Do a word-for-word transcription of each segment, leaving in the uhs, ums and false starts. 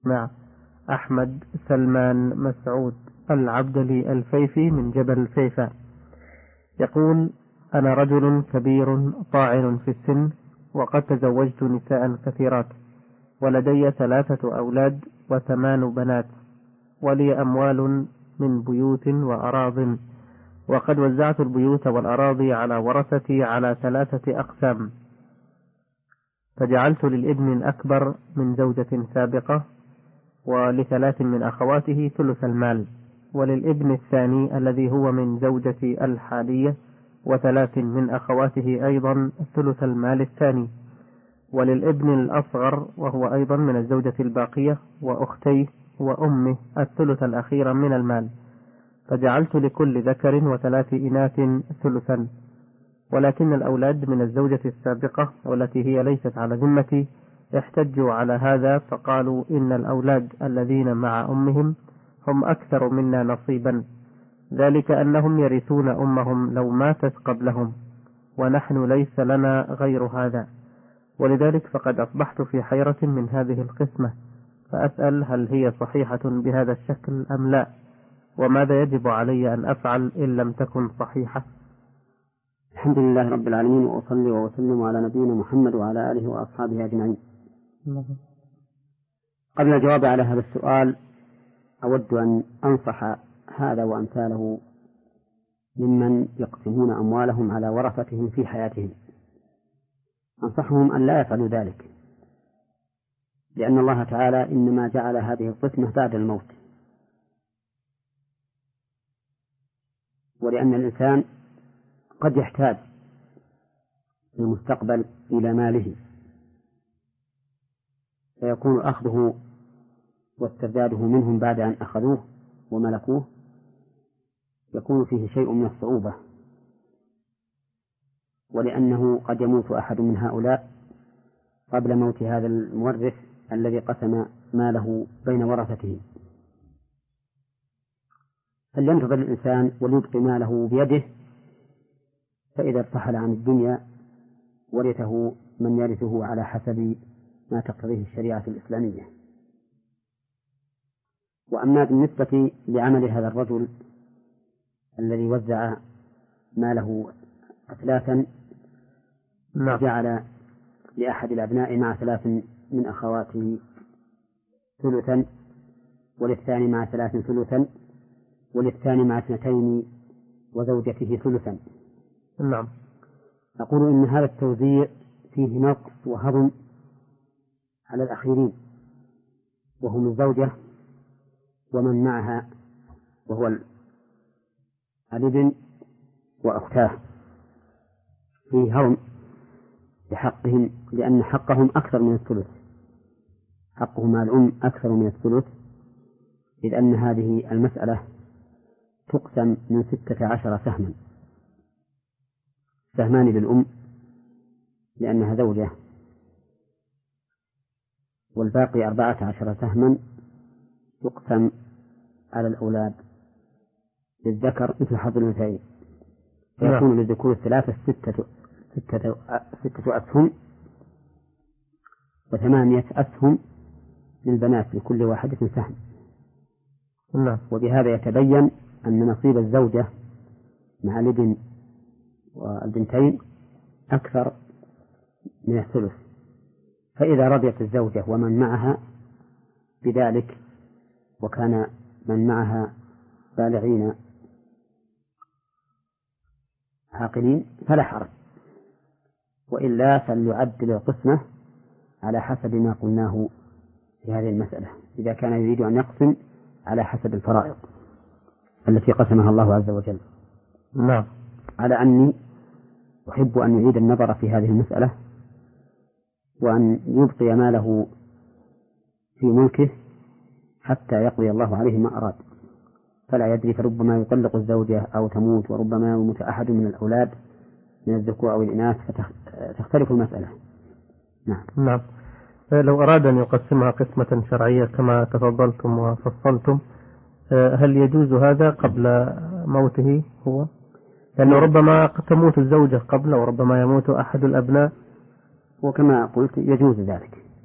مع أحمد سلمان مسعود العبدلي الفيفي من جبل الفيفا، يقول: أنا رجل كبير طاعن في السن، وقد تزوجت نساء كثيرات، ولدي ثلاثة أولاد وثمان بنات، ولي أموال من بيوت وأراض، وقد وزعت البيوت والأراضي على ورثتي على ثلاثة أقسام، فجعلت للابن الأكبر من زوجة سابقة ولثلاث من أخواته ثلث المال، وللابن الثاني الذي هو من زوجتي الحالية وثلاث من أخواته أيضا ثلث المال الثاني، وللابن الأصغر وهو أيضا من الزوجة الباقية وأختيه وأمه الثلث الأخير من المال، فجعلت لكل ذكر وثلاث إناث ثلثا. ولكن الأولاد من الزوجة السابقة والتي هي ليست على ذمتي احتجوا على هذا، فقالوا إن الأولاد الذين مع أمهم هم أكثر منا نصيبا، ذلك أنهم يرثون أمهم لو ماتت قبلهم، ونحن ليس لنا غير هذا، ولذلك فقد أصبحت في حيرة من هذه القسمة، فأسأل هل هي صحيحة بهذا الشكل أم لا، وماذا يجب علي أن أفعل إن لم تكن صحيحة؟ الحمد لله رب العالمين، وأصلي وأسلم على نبينا محمد وعلى آله وأصحابه أجمعين. قبل الجواب على هذا السؤال أود أن أنصح هذا وأمثاله ممن يقسمون أموالهم على ورثتهم في حياتهم، أنصحهم أن لا يفعلوا ذلك، لأن الله تعالى إنما جعل هذه القسمة بعد الموت، ولأن الإنسان قد يحتاج في المستقبل إلى ماله، فيكون أخذه واسترداده منهم بعد أن أخذوه وملكوه يكون فيه شيء من الصعوبة، ولأنه قد يموت أحد من هؤلاء قبل موت هذا المورث الذي قسم ماله بين ورثته، فلينتظر الإنسان وليبقي ماله بيده، فإذا ارتحل عن الدنيا ورثه من يرثه على حسب ما تقتضيه الشريعة الإسلامية. وأما بالنسبة لعمل هذا الرجل الذي وزع ماله أثلاثا، جعل لأحد الأبناء مع ثلاث من أخواته ثلثا، وللثاني مع ثلاث ثلثا، وللثاني مع اثنتين وزوجته ثلثا. نعم. أقول إن هذا التوزيع فيه نقص وهضم على الأخيرين، وهم الزوجة ومن معها وهو الابن وأختاه، فيه هضم لحقهم، لأن حقهم أكثر من الثلث، حقهم مع الأم أكثر من الثلث، إذ أن هذه المسألة تقسم من ستة عشر سهما، سهمان للأم لأنها زوجة، والباقي أربعة عشر سهما يقسم على الأولاد للذكر مثل حظ الأنثيين، فيكون للذكور الثلاثة ستة ستة ستة أسهم، وثمانية أسهم للبنات لكل واحدة سهم. نعم. وبهذا يتبين أن نصيب الزوجة مع الابن والبنتين أكثر من الثلث، فإذا رضيت الزوجة ومن معها بذلك وكان من معها بالغين عاقلين فلا حرج، وإلا فليعدل القسمة على حسب ما قلناه في هذه المسألة، إذا كان يريد أن يقسم على حسب الفرائض التي قسمها الله عز وجل. نعم. على أني أحب أن يعيد النظر في هذه المسألة، وأن يبقي ماله في ملكه حتى يقضي الله عليه ما أراد، فلا يدري، فربما يطلق الزوجة أو تموت، وربما يموت أحد من الأولاد من الذكور أو الإناث، فتختلف المسألة. نعم. نعم. لو أراد أن يقسمها قسمة شرعية كما تفضلتم وفصلتم، هل يجوز هذا قبل موته هو؟ لأنه ربما تموت الزوجة قبل، وربما يموت أحد الأبناء. وكما قلت يجوز ذلك،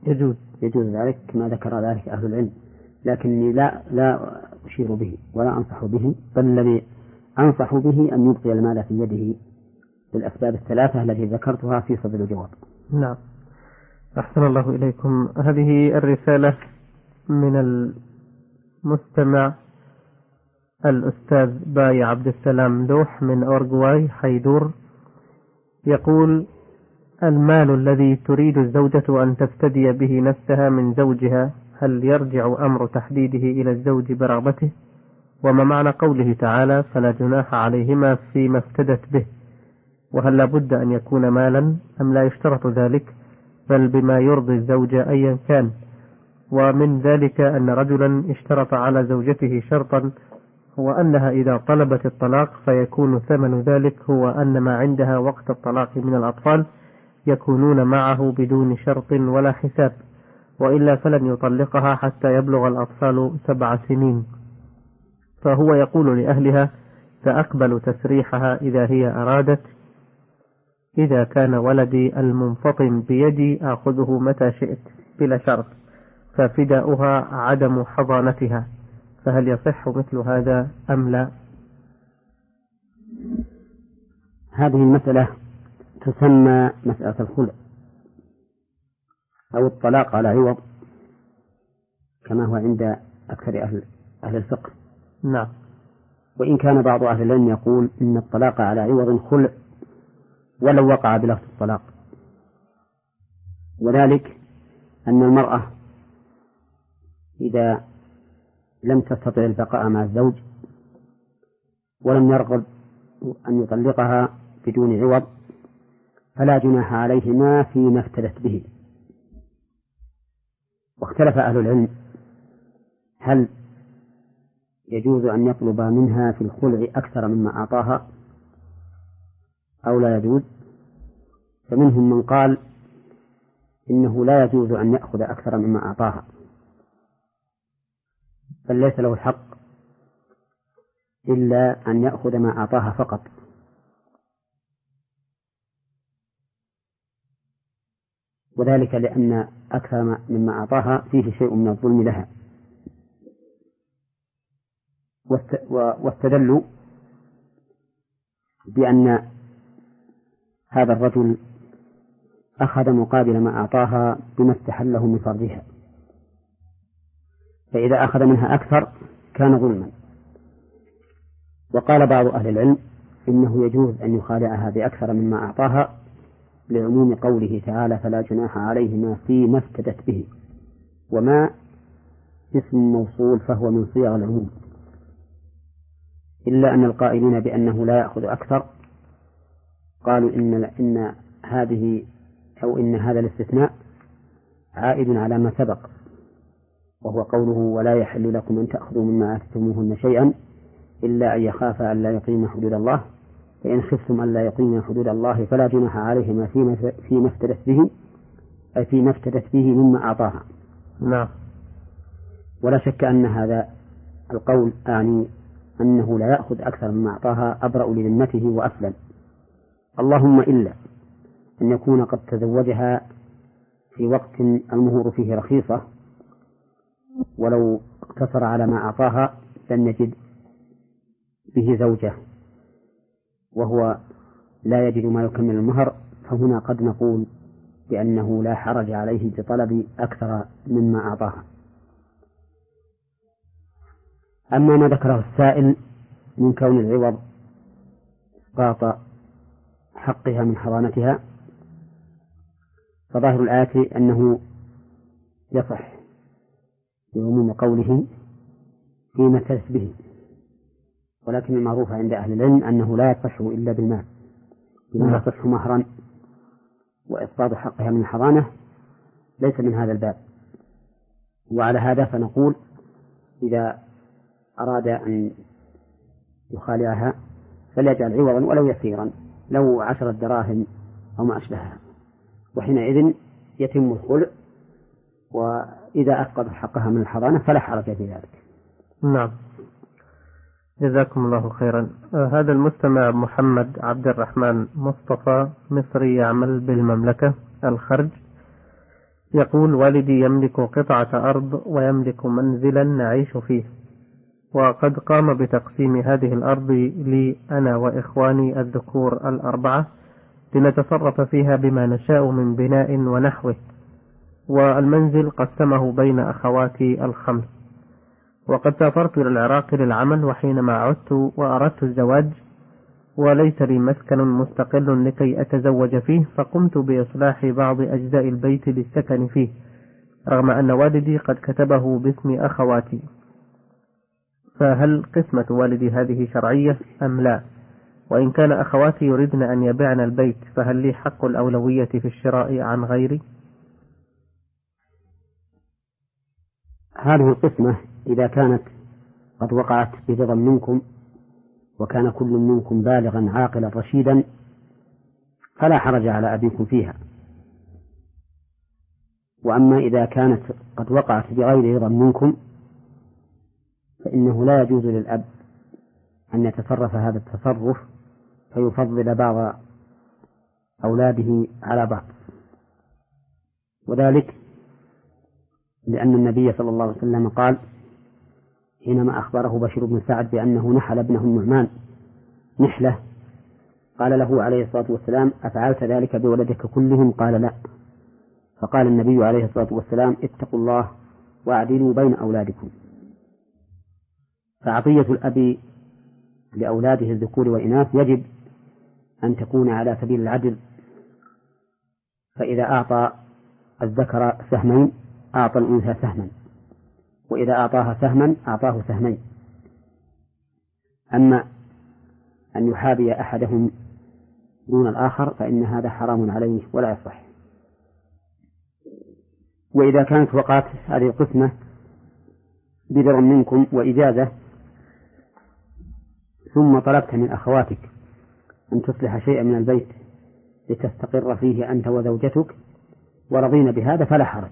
يجوز يجوز ذلك كما ذكر ذلك أهل العلم، لكني لا لا أشير به ولا أنصح به، بل الذي أنصح به أن يبقي المال في يده بالأسباب الثلاثة التي ذكرتها في صدر الجواب. نعم. أحسن الله إليكم. هذه الرسالة من المستمع الأستاذ باي عبد السلام لوح من أورغواي حيدور، يقول: المال الذي تريد الزوجة أن تفتدي به نفسها من زوجها هل يرجع أمر تحديده إلى الزوج برغبته؟ وما معنى قوله تعالى: فلا جناح عليهما فيما افتدت به؟ وهل لابد أن يكون مالا أم لا يشترط ذلك، بل بما يرضي الزوجة أيا كان؟ ومن ذلك أن رجلا اشترط على زوجته شرطا هو أنها إذا طلبت الطلاق فيكون ثمن ذلك هو أن ما عندها وقت الطلاق من الأطفال يكونون معه بدون شرط ولا حساب، وإلا فلن يطلقها حتى يبلغ الأطفال سبع سنين. فهو يقول لأهلها: سأقبل تسريحها إذا هي أرادت، إذا كان ولدي المنفطم بيدي آخذه متى شئت بلا شرط، ففداؤها عدم حضانتها، فهل يصح مثل هذا أم لا؟ هذه المسألة تسمى مسألة الخلع أو الطلاق على عوض، كما هو عند أكثر أهل, أهل الفقه. نعم. وإن كان بعض أهل العلم يقول إن الطلاق على عوض خلع ولو وقع بلفظ الطلاق، وذلك أن المرأة إذا لم تستطع البقاء مع الزوج ولم يرغب أن يطلقها بدون عوض فلا جناح عليهما فيما افتدت به. واختلف أهل العلم هل يجوز أن يطلب منها في الخلع أكثر مما أعطاها أو لا يجوز. فمنهم من قال إنه لا يجوز أن يأخذ أكثر مما أعطاها، بل ليس له الحق إلا أن يأخذ ما أعطاها فقط، وذلك لأن أكثر مما أعطاها فيه شيء من الظلم لها. واستدلوا بأن هذا الرجل أخذ مقابل ما أعطاها بما استحله من فرجها، فإذا أخذ منها أكثر كان ظلما. وقال بعض أهل العلم إنه يجوز أن يخالعها بأكثر مما أعطاها لعموم قوله تعالى: فلا جناح عليهما فيما افتدت به، وما اسم موصول فهو من صيغ العموم، إلا أن القائلين بأنه لا يأخذ أكثر قالوا إن إن هذه أو إن هذا الاستثناء عائد على ما سبق، وهو قوله: ولا يحل لكم أن تأخذوا مما آتيتموهن شيئا إلا أن يخافا ألا يقيم حدود الله، فإن خفتم ألا يقيم حدود الله فلا جناح عليهما فيما افتدت به، أي فيما افتدت به مما أعطاها. نعم. ولا شك أن هذا القول أعني أنه لا يأخذ أكثر مما أعطاها أبرأ لذمته وأسلم، اللهم إلا أن يكون قد تزوجها في وقت المهور فيه رخيصة، ولو اقتصر على ما أعطاها لم يجد به زوجة وهو لا يجد ما يكمل المهر، فهنا قد نقول بأنه لا حرج عليه بطلب أكثر مما أعطاها. أما ما ذكره السائل من كون العوض إسقاط حقها من حضانتها، فظاهر الآية أنه يصح بعموم قوله فيما افتدت به، ولكن المعروف عند أهل العلم أنه لا يصح إلا بالمال، بما يصح مهرا، وإسقاط حقها من الحضانة ليس من هذا الباب. وعلى هذا فنقول إذا أراد أن يخالعها فليجعل عوضا ولو يسيرا، لو عشرة دراهم أو ما أشبهها، وحينئذ يتم الخلع، وإذا أسقط حقها من الحضانة فلا حرج في ذلك. نعم. جزاكم الله خيرا. آه هذا المستمع محمد عبد الرحمن مصطفى مصري يعمل بالمملكة الخرج، يقول: والدي يملك قطعة أرض ويملك منزلا نعيش فيه، وقد قام بتقسيم هذه الأرض لي أنا وإخواني الذكور الأربعة لنتصرف فيها بما نشاء من بناء ونحوه، والمنزل قسمه بين أخواتي الخمس. وقد سافرت إلى العراق للعمل، وحينما عدت وأردت الزواج وليس لي مسكن مستقل لكي أتزوج فيه، فقمت بإصلاح بعض أجزاء البيت للسكن فيه، رغم أن والدي قد كتبه باسم أخواتي. فهل قسمة والدي هذه شرعية أم لا؟ وإن كان أخواتي يريدن أن يبيعن البيت فهل لي حق الأولوية في الشراء عن غيري؟ هذه القسمة إذا كانت قد وقعت برضا منكم وكان كل منكم بالغا عاقلا رشيدا فلا حرج على أبيكم فيها. وأما إذا كانت قد وقعت بغير رضا منكم فإنه لا يجوز للأب أن يتصرف هذا التصرف فيفضل بعض أولاده على بعض، وذلك لأن النبي صلى الله عليه وسلم قال حينما أخبره بشير بن سعد بأنه نحل ابنه النعمان نحلة، قال له عليه الصلاة والسلام: أفعلت ذلك بولدك كلهم؟ قال: لا. فقال النبي عليه الصلاة والسلام: اتقوا الله واعدلوا بين أولادكم. فعطية الأب لأولاده الذكور والإناث يجب أن تكون على سبيل العدل، فإذا أعطى الذكر سهمين أعطى الأنثى سهما، وإذا أعطاها سهما أعطاه سهمين. أما أن يحابي أحدهم دون الآخر فإن هذا حرام عليه ولا يصح. وإذا كانت وقعت هذه القسمة بدر منكم وإجازة ثم طلبت من أخواتك أن تصلح شيئا من البيت لتستقر فيه أنت وزوجتك ورضين بهذا فلا حرج،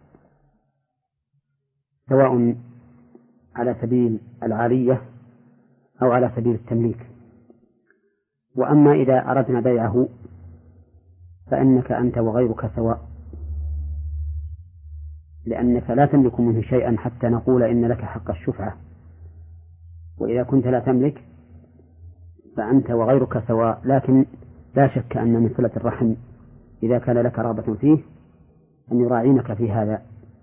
سواء على سبيل العارية أو على سبيل التمليك. وأما إذا أردنا بيعه فإنك أنت وغيرك سواء، لأنك لا تملك منه شيئا حتى نقول إن لك حق الشفعة، وإذا كنت لا تملك فأنت وغيرك سواء. لكن لا شك أن من صلة الرحم إذا كان لك رغبة فيه أن يراعينك في هذا،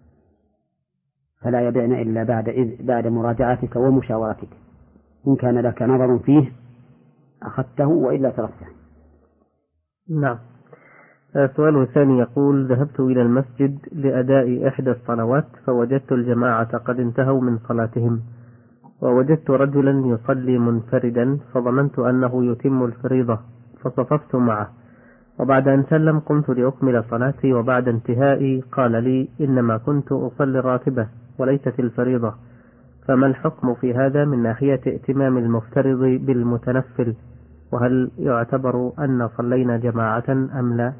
فلا يبيعن إلا بعد إذ بعد مراجعتك ومشاورتك، إن كان لك نظر فيه أخذته وإلا تركته. نعم. السؤال الثاني يقول: ذهبت إلى المسجد لأداء إحدى الصلوات فوجدت الجماعة قد انتهوا من صلاتهم، ووجدت رجلا يصلي منفردا فظننت أنه يتم الفريضة فصففت معه، وبعد أن سلم قمت لأكمل صلاتي، وبعد انتهائي قال لي: إنما كنت أصلي الراتبة وليست الفريضة، فما الحكم في هذا من ناحية ائتمام المفترض بالمتنفل؟ وهل يعتبر أن صلينا جماعة أم لا؟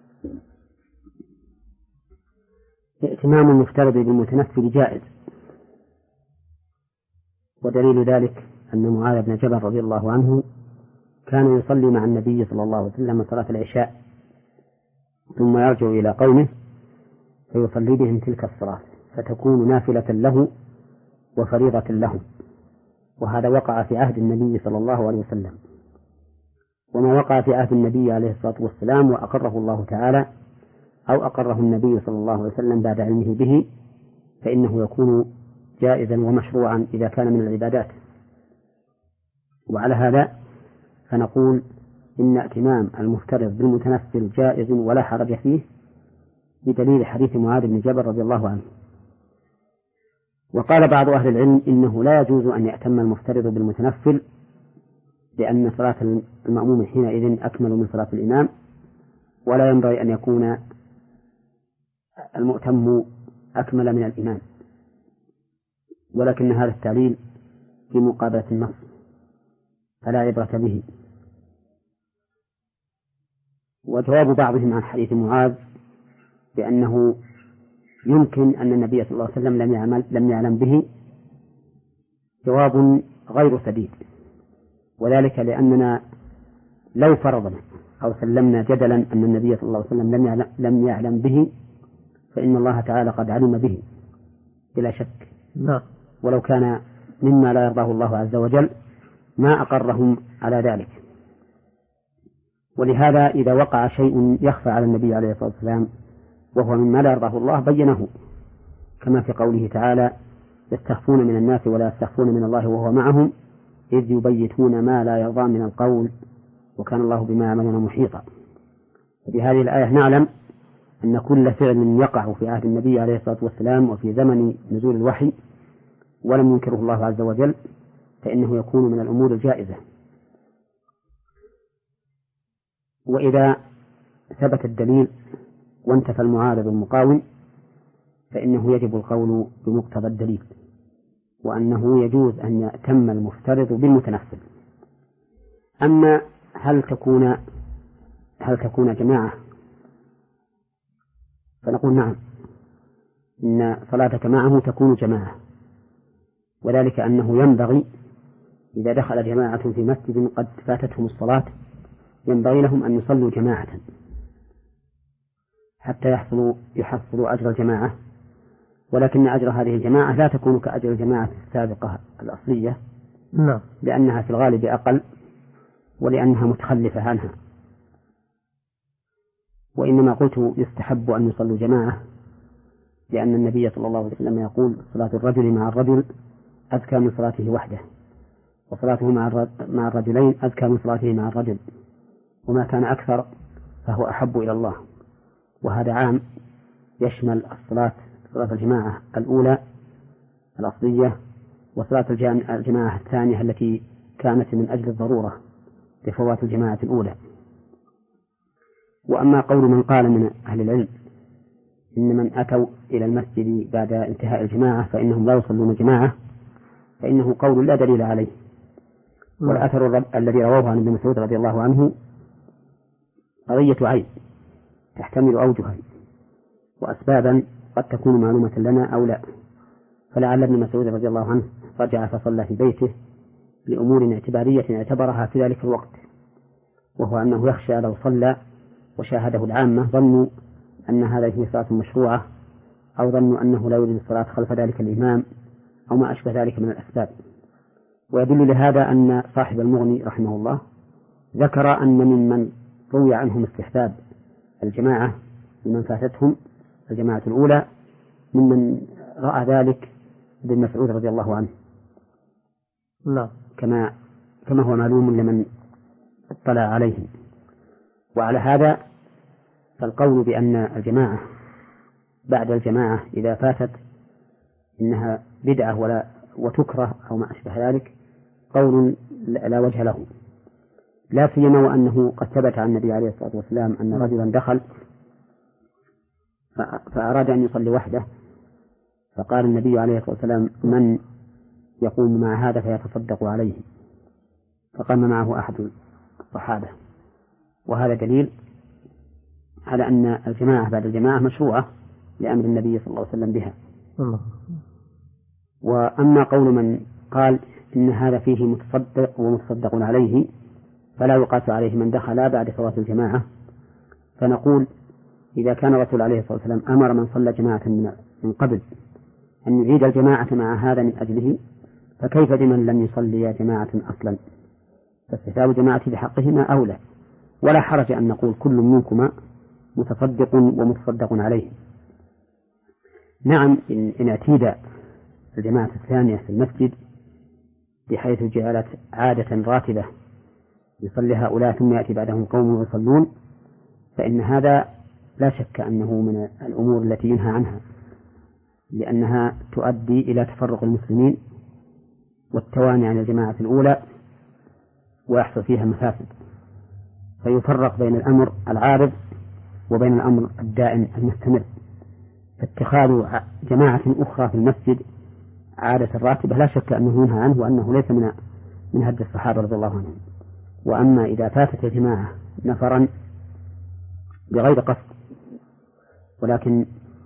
ائتمام المفترض بالمتنفل جائز، ودليل ذلك أن معاذ بن جبل رضي الله عنه كان يصلي مع النبي صلى الله عليه وسلم صلاة العشاء ثم يرجع إلى قومه فيصلي بهم تلك الصلاة فتكون نافلة له وفريضة له، وهذا وقع في عهد النبي صلى الله عليه وسلم. وما وقع في عهد النبي عليه الصلاة والسلام وأقره الله تعالى أو أقره النبي صلى الله عليه وسلم بعد علمه به فإنه يكون جائزا ومشروعا إذا كان من العبادات. وعلى هذا فنقول إن ائتمام المفترض بالمتنفل جائز ولا حرج فيه بدليل حديث معاذ بن جبل رضي الله عنه. وقال بعض أهل العلم إنه لا يجوز أن يأتم المفترض بالمتنفل، لأن صلاة المأموم حينئذ أكمل من صلاة الإمام، ولا ينبغي أن يكون المؤتم أكمل من الإمام، ولكن هذا التعليل في مقابلة النص فلا عبرة به. وجواب بعضهم عن حديث معاذ بأنه يمكن أن النبي صلى الله عليه وسلم لم يعمل لم يعلم به جواب غير سديد، وذلك لأننا لو فرضنا أو سلمنا جدلا أن النبي صلى الله عليه وسلم لم يعلم, لم يعلم به فإن الله تعالى قد علم به بلا شك. نعم. ولو كان مما لا يرضاه الله عز وجل ما أقرهم على ذلك. ولهذا إذا وقع شيء يخفى على النبي عليه الصلاة والسلام وهو مما لا يرضاه الله بينه، كما في قوله تعالى: يستخفون من الناس ولا يستخفون من الله وهو معهم إذ يبيتون ما لا يرضى من القول وكان الله بما يعملون محيطا. وفي هذه الآية نعلم أن كل فعل يقع في عهد النبي عليه الصلاة والسلام وفي زمن نزول الوحي ولم ينكره الله عز وجل فإنه يكون من الأمور الجائزة. وإذا ثبت الدليل وانتفى المعارض المقاوم فإنه يجب القول بمقتضى الدليل، وأنه يجوز أن يأتم المفترض بالمتنفل. أما هل تكون هل تكون جماعة؟ فنقول نعم، إن صلاتك معه تكون جماعة، وذلك أنه ينبغي إذا دخل جماعة في مسجد قد فاتتهم الصلاة ينبغي لهم أن يصلوا جماعة حتى يحصلوا يحصلوا أجر الجماعة، ولكن أجر هذه الجماعة لا تكون كأجر الجماعة السابقة الأصلية. نعم. لأنها في الغالب أقل ولأنها متخلفة عنها. وإنما قلت يستحب أن يصلوا جماعة لأن النبي صلى الله عليه وسلم يقول: صلاة الرجل مع الرجل أزكى من صلاته وحده، وصلاته مع الرجلين أزكى من صلاته مع الرجل، وما كان أكثر فهو أحب إلى الله. وهذا عام يشمل الصلاة صلاة الجماعة الأولى الأصلية وصلاة الجماعة الثانية التي كانت من أجل الضرورة لفوات الجماعة الأولى. وأما قول من قال من أهل العلم إن من أتوا إلى المسجد بعد انتهاء الجماعة فإنهم لا يصلون جماعة فإنه قول لا دليل عليه. والأثر الذي رواه عن ابن مسعود رضي الله عنه قضية عين تحتمل أوجها وأسبابا قد تكون معلومة لنا أو لا، فلعل ابن مسعود رضي الله عنه رجع فصلى في بيته لأمور اعتبارية اعتبرها في ذلك الوقت، وهو أنه يخشى لو صلى وشاهده العامة ظنوا أن هذه صلاة مشروعة أو ظنوا أنه لا يريد الصلاة خلف ذلك الإمام أو ما أشبه ذلك من الأسباب. ويدل لهذا أن صاحب المغني رحمه الله ذكر أن ممن روي عنهم استحباب الجماعة ممن فاتتهم الجماعة الأولى ممن رأى ذلك ابن مسعود رضي الله عنه. لا. كما كما هو معلوم لمن اطلع عليهم. وعلى هذا فالقول بأن الجماعة بعد الجماعة إذا فاتت إنها بدعة ولا وتكره أو ما أشبه ذلك قول لا وجه له، لا سيما وأنه قد ثبت عن النبي عليه الصلاة والسلام أن رجلا دخل فأراد أن يصلي وحده فقال النبي عليه الصلاة والسلام: من يقوم مع هذا فيتصدق عليه؟ فقام معه أحد الصحابة. وهذا دليل على أن الجماعة بعد الجماعة مشروعة لأمر النبي صلى الله عليه وسلم بها. الله. وأما قول من قال إن هذا فيه متصدق ومتصدق عليه فلا يقاس عليه من دخل بعد صلاة الجماعة، فنقول إذا كان الرسول عليه الصلاة والسلام أمر من صلى جماعة من قبل أن يعيد الجماعة مع هذا من أجله، فكيف بمن لم يصلي جماعة أصلا؟ فاستحباب جماعة بحقهما أولى، ولا حرج أن نقول كل منكما متصدق ومتصدق عليه. نعم، إن اعتيد الجماعة الثانية في المسجد بحيث جعلت عادة راتبة يصلي هؤلاء ثم يأتي بعدهم قوم يصلون، فإن هذا لا شك أنه من الأمور التي ينهى عنها، لأنها تؤدي إلى تفرق المسلمين والتواني عن الجماعة الأولى ويحصل فيها مفاسد، فيفرق بين الأمر العارض وبين الأمر الدائم المستمر. فاتخاذ جماعة أخرى في المسجد عادة راتبة لا شك أنه ينهى عنه وأنه ليس من من هدي الصحابة رضي الله عنهم. وأما إذا فاتت الجماعة نفرا بغير قصد ولكن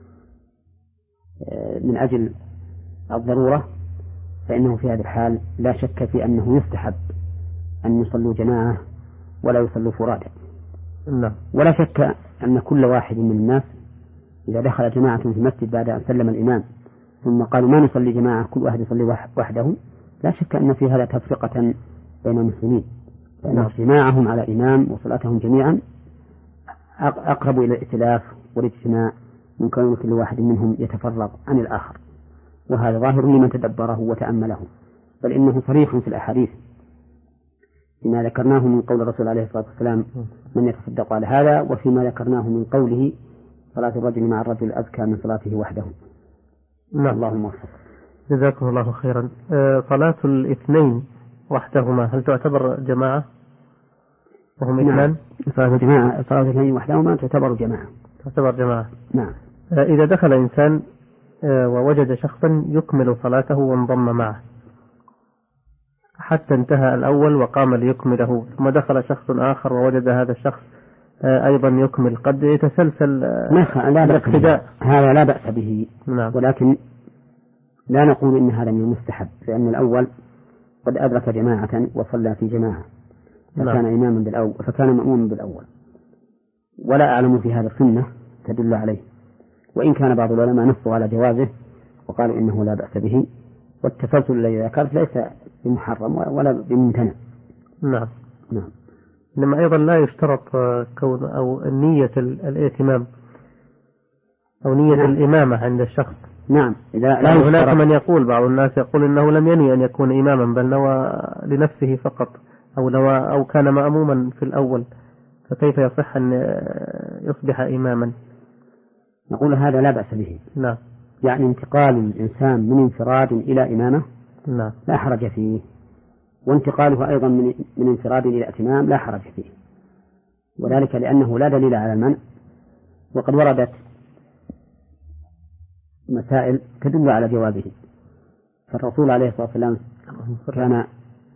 من أجل الضرورة فإنه في هذه الحال لا شك في أنه يستحب أن يصلوا جماعة ولا يصلوا فرادى. ولا شك أن كل واحد من الناس إذا دخل جماعة في المسجد بعد أن سلم الإمام ثم قالوا ما نصلي جماعة كل واحد يصلي وحده، لا شك أن في هذا تفرقة بين المسلمين، لأن اجتماعهم على إمام وصلاتهم جميعا أقرب إلى الائتلاف والاجتماع من كون كل واحد منهم يتفرق عن الآخر، وهذا ظاهر لمن تدبره وتأمله، بل إنه صريح في الأحاديث فيما ذكرناه من قول الرسول عليه الصلاة والسلام من يتصدق على هذا، وفيما ذكرناه من قوله صلاة الرجل مع الرجل أزكى من صلاته وحده. نعم. اللهم وفق. جزاكم الله خيرا. أه صلاة الاثنين وحدهما هل تعتبر جماعة وهم اثنان؟ نعم. صلاة الجماعة صلاة الاثنين وحدهما تعتبر جماعة. تعتبر جماعة. نعم. أه إذا دخل إنسان أه ووجد شخصا يكمل صلاته وانضم معه حتى انتهى الأول وقام ليكمله، ثم دخل شخص آخر ووجد هذا الشخص أيضا يكمل، قد يتسلسل الاقتداء، هذا لا بأس به. نعم. ولكن لا نقول إن هذا من المستحب، لأن الأول قد أدرك جماعة وصلى في جماعة فكان نعم. إماما بالأول فكان مأموما بالأول، ولا أعلم في هذا السنة تدل عليه، وإن كان بعض العلماء نصوا على جوازه وقالوا إنه لا بأس به، والتسلسل الذي ذكرت ليس بمحرم ولا بممتنع. نعم. نعم. لما أيضا لا يشترط كون أو نية الائتمام أو نية نعم. الإمامة عند الشخص. نعم. إذا لا يعني هناك من يقول بعض الناس يقول إنه لم ينوي أن يكون إماما بل نوى لنفسه فقط، أو نوى أو كان مأموما في الأول، فكيف يصح أن يصبح إماما؟ نقول هذا لا بأس به. نعم. يعني انتقال الإنسان من انفراد إلى إمامة نعم. لا حرج فيه، وانتقاله أيضا من من انفراد إلى ائتمام لا حرج فيه، وذلك لأنه لا دليل على المنع، وقد وردت مسائل تدل على جوازه. فالرسول عليه الصلاة والسلام كان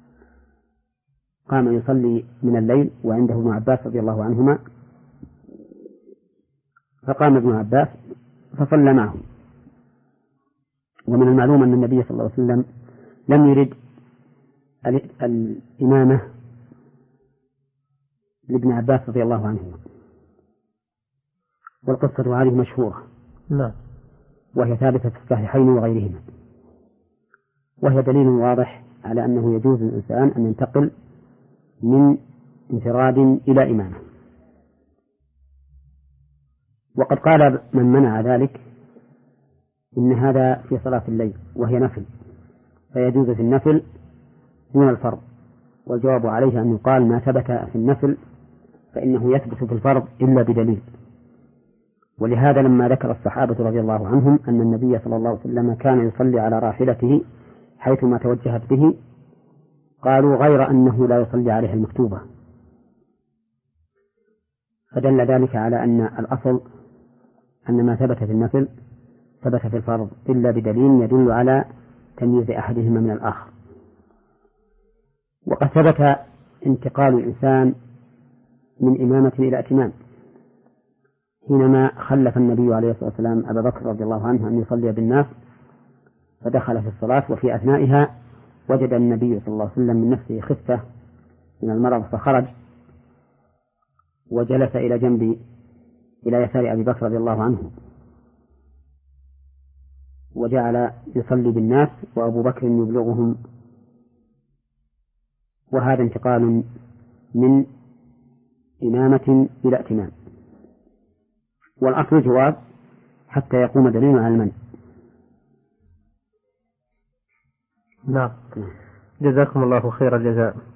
قام يصلي من الليل وعنده ابن عباس رضي الله عنهما، فقام ابن عباس فصلى معه. ومن المعلوم أن النبي صلى الله عليه وسلم لم يرد الإمامة لابن عباس رضي الله عنهما، والقصة هذه مشهورة. نعم. وهي ثابتة في الصحيحين وغيرهما، وهي دليل واضح على أنه يجوز للإنسان أن ينتقل من انفراد إلى إمامة. وقد قال من منع ذلك إن هذا في صلاة الليل وهي نفل، فيجوز في النفل دون الفرض، والجواب عليه أن يقال ما ثبت في النفل فإنه يثبت في الفرض إلا بدليل. ولهذا لما ذكر الصحابة رضي الله عنهم أن النبي صلى الله عليه وسلم كان يصلي على راحلته حيثما توجهت به، قالوا غير أنه لا يصلي عليها المكتوبة، فدل ذلك على أن الأصل أن ما ثبت في النفل ثبت في الفرض إلا بدليل يدل على تمييز أحدهما من الآخر. وقد ثبت انتقال الإنسان من إمامة إلى ائتمام حينما خلف النبي عليه الصلاة والسلام أبا بكر رضي الله عنه أن يصلي بالناس، فدخل في الصلاة وفي أثنائها وجد النبي صلى الله عليه وسلم من نفسه خفة من المرض، فخرج وجلس إلى جنب إلى يسار أبي بكر رضي الله عنه، وجعل يصلي بالناس وأبو بكر يبلغهم. وهذا انتقال من إمامة إلى ائتمام، والأصل الجواز حتى يقوم دليل على المنع. نعم. جزاكم الله خير الجزاء.